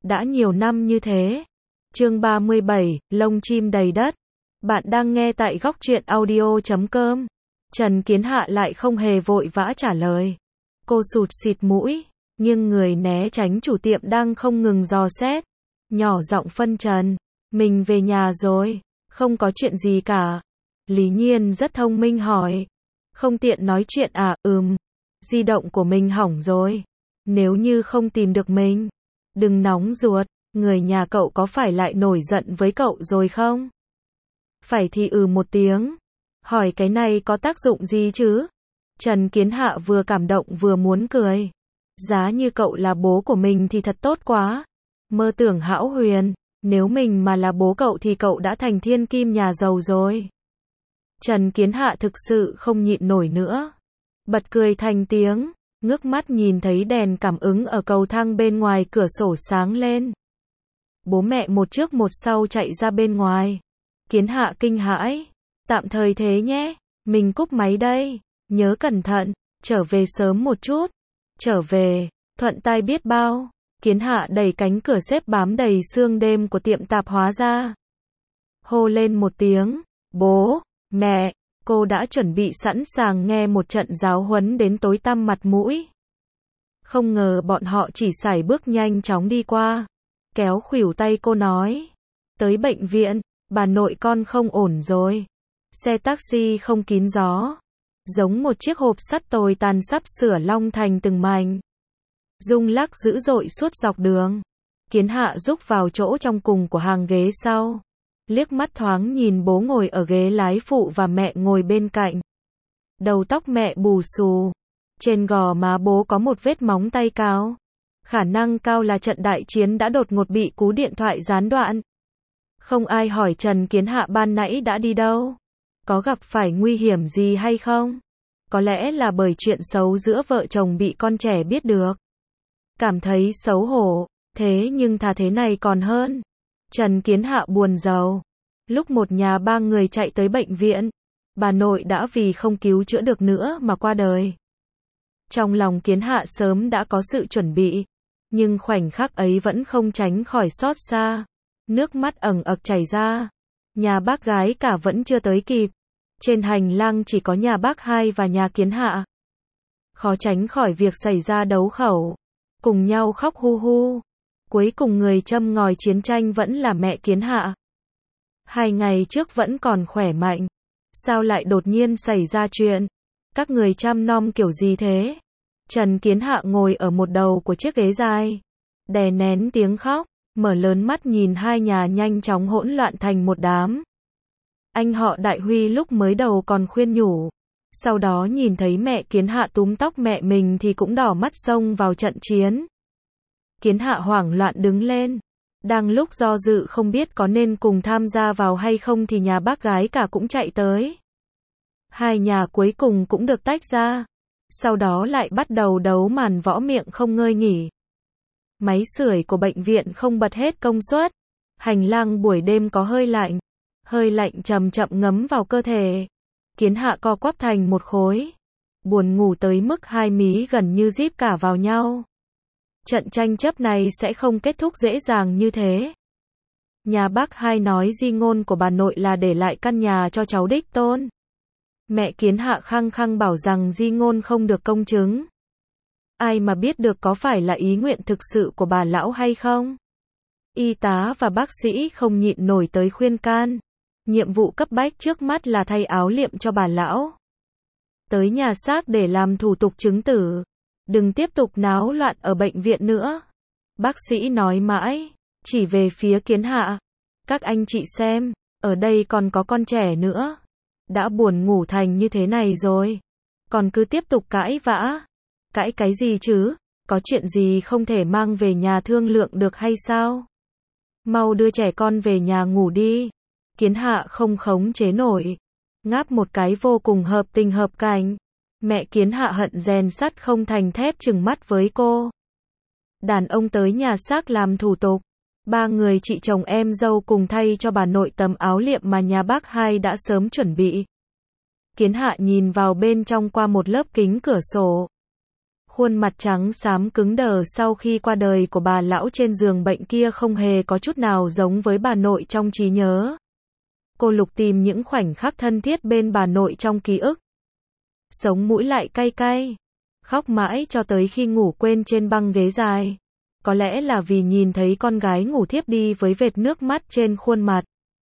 đã nhiều năm như thế. Chương 37, lông chim đầy đất. Bạn đang nghe tại góc truyện audio.com. Trần Kiến Hạ lại không hề vội vã trả lời. Cô sụt xịt mũi, nghiêng người né tránh chủ tiệm đang không ngừng dò xét. Nhỏ giọng phân trần, mình về nhà rồi, không có chuyện gì cả. Lý Nhiên rất thông minh hỏi, không tiện nói chuyện à? Di động của mình hỏng rồi. Nếu như không tìm được mình, đừng nóng ruột, người nhà cậu có phải lại nổi giận với cậu rồi không? Phải thì một tiếng. Hỏi cái này có tác dụng gì chứ? Trần Kiến Hạ vừa cảm động vừa muốn cười. Giá như cậu là bố của mình thì thật tốt quá. Mơ tưởng hão huyền, nếu mình mà là bố cậu thì cậu đã thành thiên kim nhà giàu rồi. Trần Kiến Hạ thực sự không nhịn nổi nữa. Bật cười thành tiếng, ngước mắt nhìn thấy đèn cảm ứng ở cầu thang bên ngoài cửa sổ sáng lên. Bố mẹ một trước một sau chạy ra bên ngoài. Kiến Hạ kinh hãi. Tạm thời thế nhé, mình cúp máy đây. Nhớ cẩn thận, trở về sớm một chút. Trở về, thuận tai biết bao. Kiến Hạ đẩy cánh cửa xếp bám đầy sương đêm của tiệm tạp hóa ra. Hô lên một tiếng, bố, mẹ, cô đã chuẩn bị sẵn sàng nghe một trận giáo huấn đến tối tăm mặt mũi. Không ngờ bọn họ chỉ sải bước nhanh chóng đi qua. Kéo khuỷu tay cô nói, tới bệnh viện, bà nội con không ổn rồi. Xe taxi không kín gió, giống một chiếc hộp sắt tồi tàn sắp sửa long thành từng mảnh. Rung lắc dữ dội suốt dọc đường. Kiến Hạ rúc vào chỗ trong cùng của hàng ghế sau. Liếc mắt thoáng nhìn bố ngồi ở ghế lái phụ và mẹ ngồi bên cạnh. Đầu tóc mẹ bù xù. Trên gò má bố có một vết móng tay cao. Khả năng cao là trận đại chiến đã đột ngột bị cú điện thoại gián đoạn. Không ai hỏi Trần Kiến Hạ ban nãy đã đi đâu. Có gặp phải nguy hiểm gì hay không? Có lẽ là bởi chuyện xấu giữa vợ chồng bị con trẻ biết được. Cảm thấy xấu hổ, thế nhưng thà thế này còn hơn. Trần Kiến Hạ buồn rầu. Lúc một nhà ba người chạy tới bệnh viện, bà nội đã vì không cứu chữa được nữa mà qua đời. Trong lòng Kiến Hạ sớm đã có sự chuẩn bị, nhưng khoảnh khắc ấy vẫn không tránh khỏi xót xa. Nước mắt ẩn ực chảy ra. Nhà bác gái cả vẫn chưa tới kịp. Trên hành lang chỉ có nhà bác hai và nhà Kiến Hạ. Khó tránh khỏi việc xảy ra đấu khẩu. Cùng nhau khóc hu hu. Cuối cùng người châm ngòi chiến tranh vẫn là mẹ Kiến Hạ. 2 ngày trước vẫn còn khỏe mạnh. Sao lại đột nhiên xảy ra chuyện? Các người chăm nom kiểu gì thế? Trần Kiến Hạ ngồi ở một đầu của chiếc ghế dài. Đè nén tiếng khóc, mở lớn mắt nhìn hai nhà nhanh chóng hỗn loạn thành một đám. Anh họ Đại Huy lúc mới đầu còn khuyên nhủ. Sau đó nhìn thấy mẹ Kiến Hạ túm tóc mẹ mình thì cũng đỏ mắt xông vào trận chiến. Kiến Hạ hoảng loạn đứng lên. Đang lúc do dự không biết có nên cùng tham gia vào hay không thì nhà bác gái cả cũng chạy tới. Hai nhà cuối cùng cũng được tách ra. Sau đó lại bắt đầu đấu màn võ miệng không ngơi nghỉ. Máy sưởi của bệnh viện không bật hết công suất. Hành lang buổi đêm có hơi lạnh. Hơi lạnh chậm chậm ngấm vào cơ thể. Kiến Hạ co quắp thành một khối. Buồn ngủ tới mức hai mí gần như díp cả vào nhau. Trận tranh chấp này sẽ không kết thúc dễ dàng như thế. Nhà bác hai nói di ngôn của bà nội là để lại căn nhà cho cháu đích tôn. Mẹ Kiến Hạ khăng khăng bảo rằng di ngôn không được công chứng. Ai mà biết được có phải là ý nguyện thực sự của bà lão hay không? Y tá và bác sĩ không nhịn nổi tới khuyên can. Nhiệm vụ cấp bách trước mắt là thay áo liệm cho bà lão. Tới nhà xác để làm thủ tục chứng tử. Đừng tiếp tục náo loạn ở bệnh viện nữa. Bác sĩ nói mãi, chỉ về phía Kiến Hạ. Các anh chị xem, ở đây còn có con trẻ nữa. Đã buồn ngủ thành như thế này rồi. Còn cứ tiếp tục cãi vã. Cãi cái gì chứ? Có chuyện gì không thể mang về nhà thương lượng được hay sao? Mau đưa trẻ con về nhà ngủ đi. Kiến Hạ không khống chế nổi. Ngáp một cái vô cùng hợp tình hợp cảnh. Mẹ Kiến Hạ hận rèn sắt không thành thép trừng mắt với cô. Đàn ông tới nhà xác làm thủ tục. 3 người chị chồng em dâu cùng thay cho bà nội tấm áo liệm mà nhà bác hai đã sớm chuẩn bị. Kiến Hạ nhìn vào bên trong qua một lớp kính cửa sổ. Khuôn mặt trắng xám cứng đờ sau khi qua đời của bà lão trên giường bệnh kia không hề có chút nào giống với bà nội trong trí nhớ. Cô lục tìm những khoảnh khắc thân thiết bên bà nội trong ký ức. Sống mũi lại cay cay. Khóc mãi cho tới khi ngủ quên trên băng ghế dài. Có lẽ là vì nhìn thấy con gái ngủ thiếp đi với vệt nước mắt trên khuôn mặt.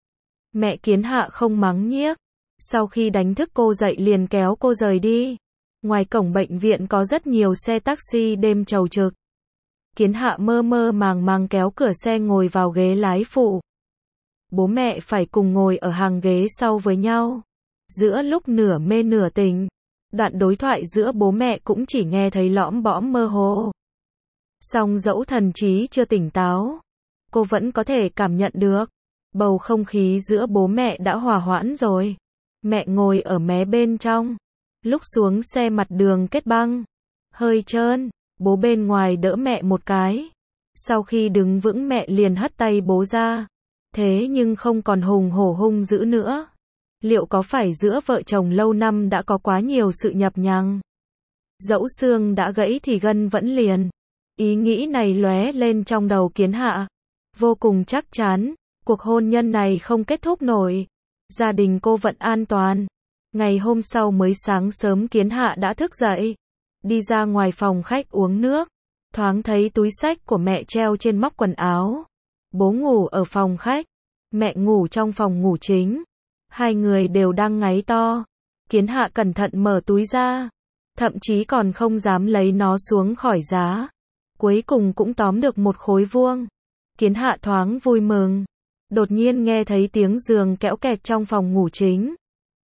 Mẹ Kiến Hạ không mắng nhiếc. Sau khi đánh thức cô dậy liền kéo cô rời đi. Ngoài cổng bệnh viện có rất nhiều xe taxi đêm chầu trực. Kiến Hạ mơ mơ màng màng kéo cửa xe ngồi vào ghế lái phụ. Bố mẹ phải cùng ngồi ở hàng ghế sau với nhau. Giữa lúc nửa mê nửa tỉnh, đoạn đối thoại giữa bố mẹ cũng chỉ nghe thấy lõm bõm mơ hồ. Song dẫu thần trí chưa tỉnh táo, cô vẫn có thể cảm nhận được. Bầu không khí giữa bố mẹ đã hòa hoãn rồi. Mẹ ngồi ở mé bên trong. Lúc xuống xe mặt đường kết băng. Hơi trơn, bố bên ngoài đỡ mẹ một cái. Sau khi đứng vững mẹ liền hất tay bố ra. Thế nhưng không còn hùng hổ hung dữ nữa. Liệu có phải giữa vợ chồng lâu năm đã có quá nhiều sự nhập nhằng? Dẫu xương đã gãy thì gân vẫn liền. Ý nghĩ này lóe lên trong đầu Kiến Hạ. Vô cùng chắc chắn, cuộc hôn nhân này không kết thúc nổi. Gia đình cô vẫn an toàn. Ngày hôm sau mới sáng sớm Kiến Hạ đã thức dậy. Đi ra ngoài phòng khách uống nước. Thoáng thấy túi xách của mẹ treo trên móc quần áo. Bố ngủ ở phòng khách. Mẹ ngủ trong phòng ngủ chính. Hai người đều đang ngáy to. Kiến Hạ cẩn thận mở túi ra. Thậm chí còn không dám lấy nó xuống khỏi giá. Cuối cùng cũng tóm được một khối vuông. Kiến Hạ thoáng vui mừng. Đột nhiên nghe thấy tiếng giường kéo kẹt trong phòng ngủ chính.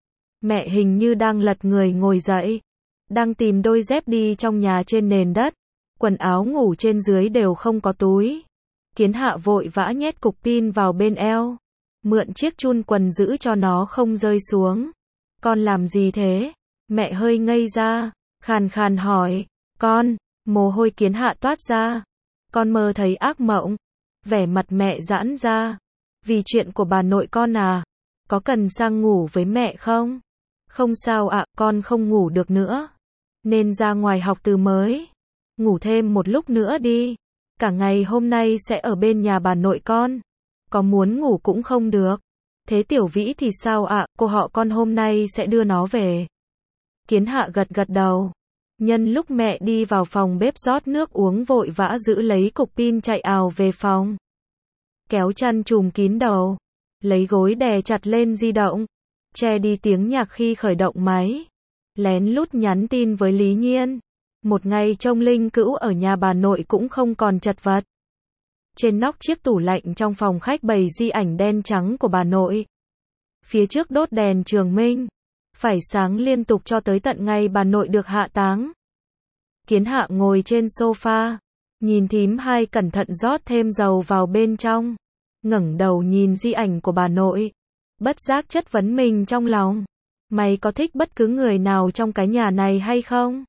Mẹ hình như đang lật người ngồi dậy. Đang tìm đôi dép đi trong nhà trên nền đất. Quần áo ngủ trên dưới đều không có túi. Kiến Hạ vội vã nhét cục pin vào bên eo. Mượn chiếc chun quần giữ cho nó không rơi xuống. Con làm gì thế? Mẹ hơi ngây ra. Khàn khàn hỏi. Con, mồ hôi Kiến Hạ toát ra. Con mơ thấy ác mộng. Vẻ mặt mẹ giãn ra. Vì chuyện của bà nội con à? Có cần sang ngủ với mẹ không? Không sao ạ, con không ngủ được nữa. Nên ra ngoài học từ mới. Ngủ thêm một lúc nữa đi. Cả ngày hôm nay sẽ ở bên nhà bà nội con. Có muốn ngủ cũng không được. Thế Tiểu Vĩ thì sao ạ? Cô họ con hôm nay sẽ đưa nó về. Kiến Hạ gật gật đầu. Nhân lúc mẹ đi vào phòng bếp rót nước uống vội vã giữ lấy cục pin chạy ào về phòng. Kéo chăn trùm kín đầu. Lấy gối đè chặt lên di động. Che đi tiếng nhạc khi khởi động máy. Lén lút nhắn tin với Lý Nhiên. Một ngày trông linh cữu ở nhà bà nội cũng không còn chật vật. Trên nóc chiếc tủ lạnh trong phòng khách bày di ảnh đen trắng của bà nội. Phía trước đốt đèn trường minh. Phải sáng liên tục cho tới tận ngày bà nội được hạ táng. Kiến Hạ ngồi trên sofa. Nhìn thím hai cẩn thận rót thêm dầu vào bên trong. Ngẩng đầu nhìn di ảnh của bà nội. Bất giác chất vấn mình trong lòng. Mày có thích bất cứ người nào trong cái nhà này hay không?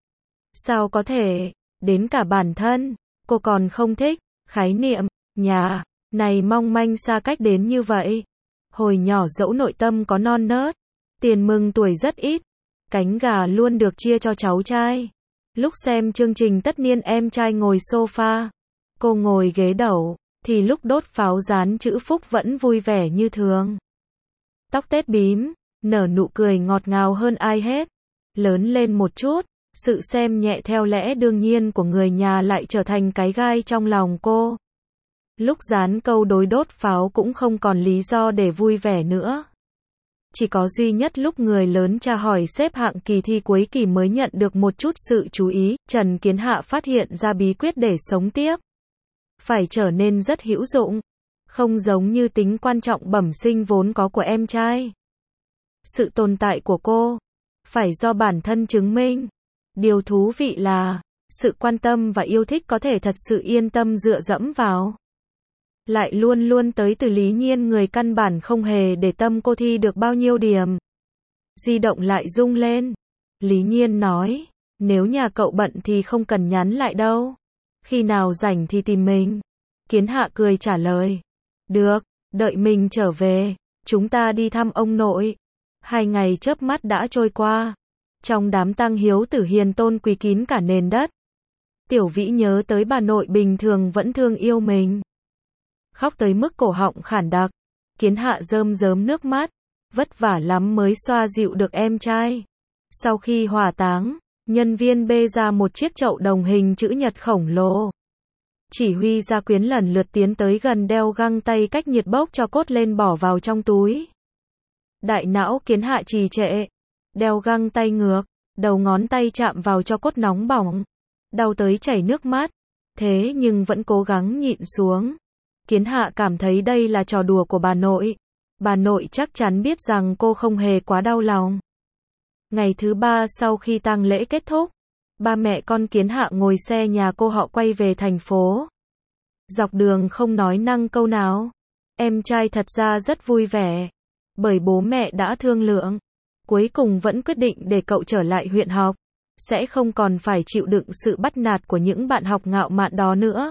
Sao có thể? Đến cả bản thân cô còn không thích. Khái niệm nhà này mong manh xa cách đến như vậy. Hồi nhỏ dẫu nội tâm có non nớt, tiền mừng tuổi rất ít, cánh gà luôn được chia cho cháu trai. Lúc xem chương trình tất niên em trai ngồi sofa, cô ngồi ghế đầu, thì lúc đốt pháo dán chữ phúc vẫn vui vẻ như thường. Tóc tết bím, nở nụ cười ngọt ngào hơn ai hết. Lớn lên một chút, sự xem nhẹ theo lẽ đương nhiên của người nhà lại trở thành cái gai trong lòng cô. Lúc dán câu đối đốt pháo cũng không còn lý do để vui vẻ nữa. Chỉ có duy nhất lúc người lớn tra hỏi xếp hạng kỳ thi cuối kỳ mới nhận được một chút sự chú ý. Trần Kiến Hạ phát hiện ra bí quyết để sống tiếp. Phải trở nên rất hữu dụng. Không giống như tính quan trọng bẩm sinh vốn có của em trai. Sự tồn tại của cô phải do bản thân chứng minh. Điều thú vị là sự quan tâm và yêu thích có thể thật sự yên tâm dựa dẫm vào. Lại luôn luôn tới từ Lý Nhiên, người căn bản không hề để tâm cô thi được bao nhiêu điểm. Di động lại rung lên. Lý Nhiên nói, nếu nhà cậu bận thì không cần nhắn lại đâu. Khi nào rảnh thì tìm mình. Kiến Hạ cười trả lời. Được, đợi mình trở về, chúng ta đi thăm ông nội. 2 ngày chớp mắt đã trôi qua. Trong đám tang hiếu tử hiền tôn quỳ kín cả nền đất. Tiểu Vĩ nhớ tới bà nội bình thường vẫn thương yêu mình. Khóc tới mức cổ họng khản đặc. Kiến Hạ rơm rớm nước mắt. Vất vả lắm mới xoa dịu được em trai. Sau khi hỏa táng, nhân viên bê ra một chiếc chậu đồng hình chữ nhật khổng lồ. Chỉ huy gia quyến lần lượt tiến tới gần đeo găng tay cách nhiệt bốc cho cốt lên bỏ vào trong túi. Đại não Kiến Hạ trì trệ. Đeo găng tay ngược, đầu ngón tay chạm vào cho cốt nóng bỏng. Đau tới chảy nước mắt. Thế nhưng vẫn cố gắng nhịn xuống. Kiến Hạ cảm thấy đây là trò đùa của bà nội. Bà nội chắc chắn biết rằng cô không hề quá đau lòng. Ngày thứ 3 sau khi tang lễ kết thúc, ba mẹ con Kiến Hạ ngồi xe nhà cô họ quay về thành phố. Dọc đường không nói năng câu nào. Em trai thật ra rất vui vẻ. Bởi bố mẹ đã thương lượng. Cuối cùng vẫn quyết định để cậu trở lại huyện học. Sẽ không còn phải chịu đựng sự bắt nạt của những bạn học ngạo mạn đó nữa.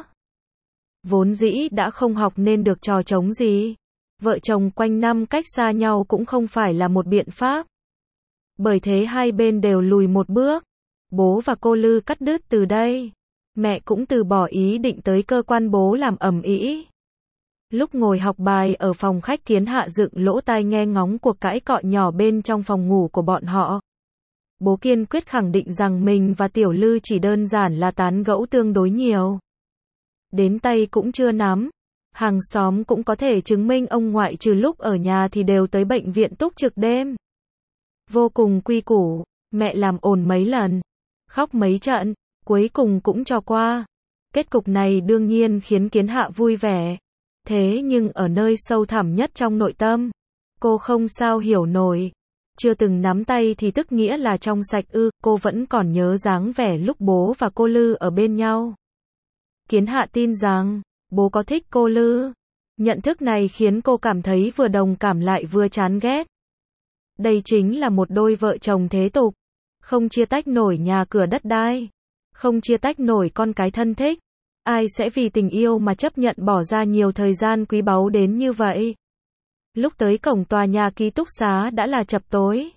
Vốn dĩ đã không học nên được trò trống gì. Vợ chồng quanh năm cách xa nhau cũng không phải là một biện pháp. Bởi thế hai bên đều lùi một bước. Bố và cô Lư cắt đứt từ đây. Mẹ cũng từ bỏ ý định tới cơ quan bố làm ầm ĩ. Lúc ngồi học bài ở phòng khách, Kiến Hạ dựng lỗ tai nghe ngóng cuộc cãi cọ nhỏ bên trong phòng ngủ của bọn họ. Bố kiên quyết khẳng định rằng mình và Tiểu Lư chỉ đơn giản là tán gẫu tương đối nhiều. Đến tay cũng chưa nắm. Hàng xóm cũng có thể chứng minh ông ngoại trừ lúc ở nhà thì đều tới bệnh viện túc trực đêm. Vô cùng quy củ, mẹ làm ồn mấy lần, khóc mấy trận, cuối cùng cũng cho qua. Kết cục này đương nhiên khiến Kiến Hạ vui vẻ. Thế nhưng ở nơi sâu thẳm nhất trong nội tâm, cô không sao hiểu nổi. Chưa từng nắm tay thì tức nghĩa là trong sạch ư? Cô vẫn còn nhớ dáng vẻ lúc bố và cô Lư ở bên nhau. Kiến Hạ tin rằng bố có thích cô Lư. Nhận thức này khiến cô cảm thấy vừa đồng cảm lại vừa chán ghét. Đây chính là một đôi vợ chồng thế tục. Không chia tách nổi nhà cửa đất đai. Không chia tách nổi con cái thân thích. Ai sẽ vì tình yêu mà chấp nhận bỏ ra nhiều thời gian quý báu đến như vậy? Lúc tới cổng tòa nhà ký túc xá đã là chập tối.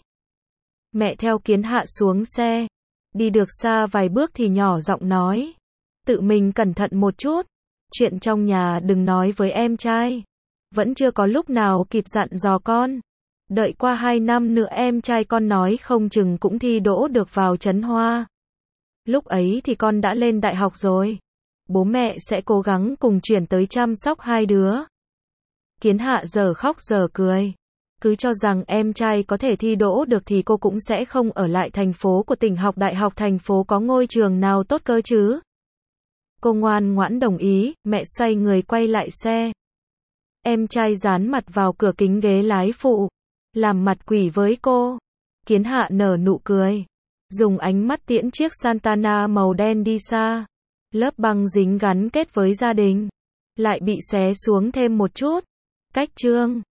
Mẹ theo Kiến Hạ xuống xe. Đi được xa vài bước thì nhỏ giọng nói. Tự mình cẩn thận một chút. Chuyện trong nhà đừng nói với em trai. Vẫn chưa có lúc nào kịp dặn dò con. Đợi qua 2 năm nữa em trai con nói không chừng cũng thi đỗ được vào Trấn Hoa. Lúc ấy thì con đã lên đại học rồi. Bố mẹ sẽ cố gắng cùng chuyển tới chăm sóc hai đứa. Kiến Hạ giờ khóc giờ cười. Cứ cho rằng em trai có thể thi đỗ được thì cô cũng sẽ không ở lại thành phố của tỉnh học đại học thành phố có ngôi trường nào tốt cơ chứ. Cô ngoan ngoãn đồng ý, mẹ xoay người quay lại xe. Em trai dán mặt vào cửa kính ghế lái phụ. Làm mặt quỷ với cô. Kiến Hạ nở nụ cười. Dùng ánh mắt tiễn chiếc Santana màu đen đi xa. Lớp băng dính gắn kết với gia đình. Lại bị xé xuống thêm một chút. Cách chương